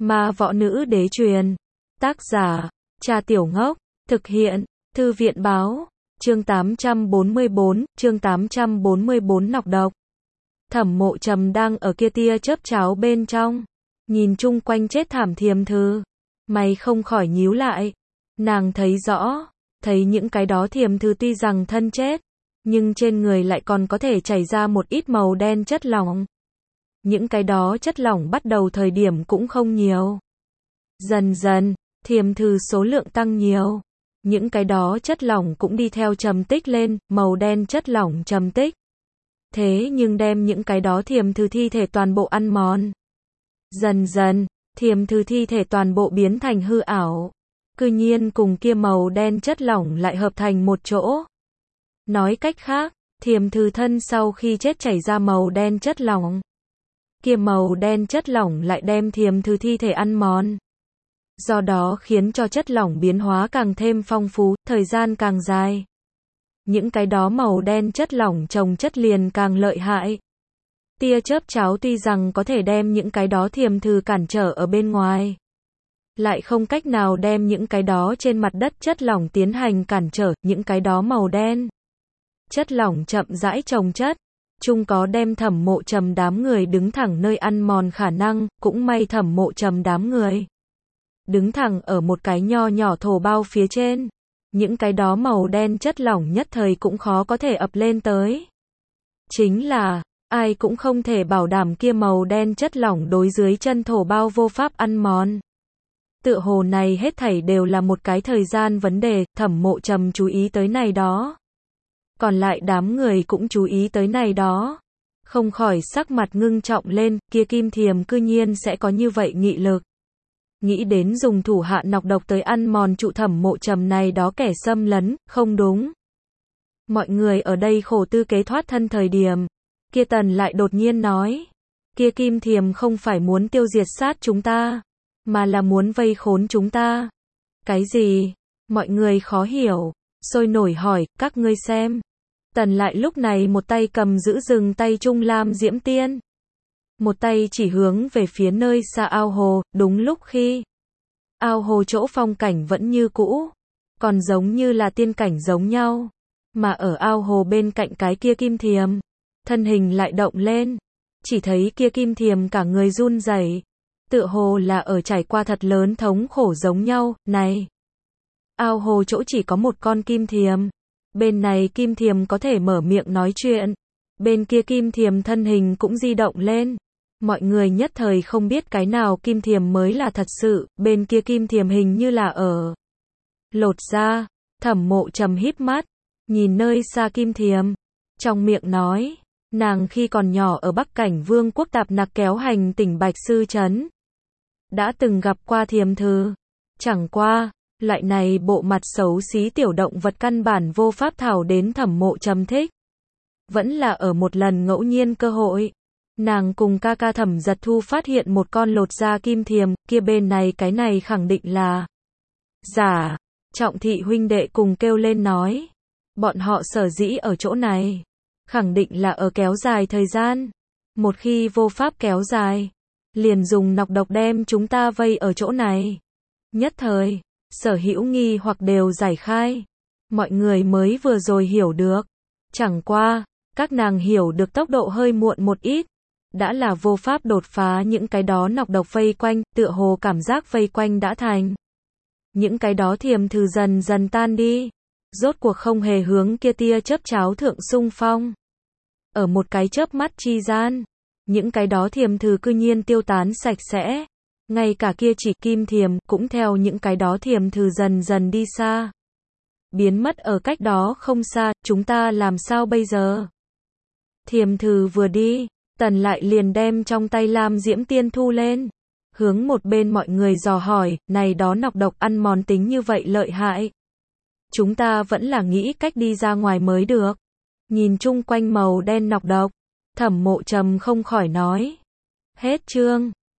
Ma võ nữ đế truyền. Tác giả, Trà Tiểu Ngốc. Thực hiện, Thư viện báo. Chương 844 nọc độc. Thẩm Mộ Trầm đang ở kia tia chớp cháo bên trong. Nhìn chung quanh chết thảm Thiềm Thư. Mày không khỏi nhíu lại. Nàng thấy rõ. Thấy những cái đó Thiềm Thư tuy rằng thân chết. Nhưng trên người lại còn có thể chảy ra một ít màu đen chất lỏng. Những cái đó chất lỏng bắt đầu thời điểm cũng không nhiều. Dần dần, Thiềm Thư số lượng tăng nhiều. Những cái đó chất lỏng cũng đi theo trầm tích lên, màu đen chất lỏng trầm tích. Thế nhưng đem những cái đó Thiềm Thư thi thể toàn bộ ăn mòn. Dần dần, Thiềm Thư thi thể toàn bộ biến thành hư ảo. Cư nhiên cùng kia màu đen chất lỏng lại hợp thành một chỗ. Nói cách khác, Thiềm Thư thân sau khi chết chảy ra màu đen chất lỏng. Kia màu đen chất lỏng lại đem Thiềm Thư thi thể ăn mòn. Do đó khiến cho chất lỏng biến hóa càng thêm phong phú, thời gian càng dài. Những cái đó màu đen chất lỏng chồng chất liền càng lợi hại. Tia chớp cháo tuy rằng có thể đem những cái đó Thiềm Thư cản trở ở bên ngoài. Lại không cách nào đem những cái đó trên mặt đất chất lỏng tiến hành cản trở, những cái đó màu đen. Chất lỏng chậm rãi chồng chất. Chung có đem Thẩm Mộ Trầm đám người đứng thẳng nơi ăn mòn khả năng, cũng may Thẩm Mộ Trầm đám người đứng thẳng ở một cái nho nhỏ thổ bao phía trên. Những cái đó màu đen chất lỏng nhất thời cũng khó có thể ập lên tới. Chính là, ai cũng không thể bảo đảm kia màu đen chất lỏng đối dưới chân thổ bao vô pháp ăn mòn. Tựa hồ này hết thảy đều là một cái thời gian vấn đề, Thẩm Mộ Trầm chú ý tới này đó. Còn lại đám người cũng chú ý tới này đó. Không khỏi sắc mặt ngưng trọng lên, kia Kim Thiềm cư nhiên sẽ có như vậy nghị lực. Nghĩ đến dùng thủ hạ nọc độc tới ăn mòn trụ Thẩm Mộ Trầm này đó kẻ xâm lấn, không đúng. Mọi người ở đây khổ tư kế thoát thân thời điểm. Kia Tần lại đột nhiên nói. Kia Kim Thiềm không phải muốn tiêu diệt sát chúng ta, mà là muốn vây khốn chúng ta. Cái gì? Mọi người khó hiểu. Sôi nổi hỏi, các ngươi xem. Tần lại lúc này một tay cầm giữ rừng tay trung lam diễm tiên. Một tay chỉ hướng về phía nơi xa ao hồ, đúng lúc khi ao hồ chỗ phong cảnh vẫn như cũ, còn giống như là tiên cảnh giống nhau. Mà ở ao hồ bên cạnh cái kia Kim Thiềm, thân hình lại động lên. Chỉ thấy kia Kim Thiềm cả người run rẩy, tựa hồ là ở trải qua thật lớn thống khổ giống nhau. Này, ao hồ chỗ chỉ có một con Kim Thiềm. Bên này Kim Thiềm có thể mở miệng nói chuyện. Bên kia Kim Thiềm thân hình cũng di động lên. Mọi người nhất thời không biết cái nào Kim Thiềm mới là thật sự. Bên kia Kim Thiềm hình như là ở lột ra. Thẩm Mộ Trầm híp mắt, nhìn nơi xa Kim Thiềm, trong miệng nói, nàng khi còn nhỏ ở Bắc Cảnh Vương quốc tạp nặc kéo hành tỉnh Bạch Sư Trấn, đã từng gặp qua Thiềm Thư. Chẳng qua, loại này bộ mặt xấu xí tiểu động vật căn bản vô pháp thảo đến Thẩm Mộ Trầm thích. Vẫn là ở một lần ngẫu nhiên cơ hội, nàng cùng ca ca Thẩm Giật Thu phát hiện một con lột da Kim Thiềm, kia bên này cái này khẳng định là giả. Trọng thị huynh đệ cùng kêu lên nói, bọn họ sở dĩ ở chỗ này, khẳng định là ở kéo dài thời gian. Một khi vô pháp kéo dài, liền dùng nọc độc đem chúng ta vây ở chỗ này. Nhất thời, sở hữu nghi hoặc đều giải khai. Mọi người mới vừa rồi hiểu được. Chẳng qua, các nàng hiểu được tốc độ hơi muộn một ít. Đã là vô pháp đột phá những cái đó nọc độc vây quanh, tựa hồ cảm giác vây quanh đã thành. Những cái đó Thiềm Thư dần dần tan đi. Rốt cuộc không hề hướng kia tia chớp cháo thượng xung phong. Ở một cái chớp mắt chi gian, những cái đó Thiềm Thư cư nhiên tiêu tán sạch sẽ. Ngay cả kia chỉ Kim Thiềm cũng theo những cái đó Thiềm Thư dần dần đi xa. Biến mất ở cách đó không xa, chúng ta làm sao bây giờ? Thiềm Thư vừa đi, Tần lại liền đem trong tay lam diễm tiên thu lên. Hướng một bên mọi người dò hỏi, này đó nọc độc ăn mòn tính như vậy lợi hại. Chúng ta vẫn là nghĩ cách đi ra ngoài mới được. Nhìn chung quanh màu đen nọc độc, Thẩm Mộ Trầm không khỏi nói. Hết chương.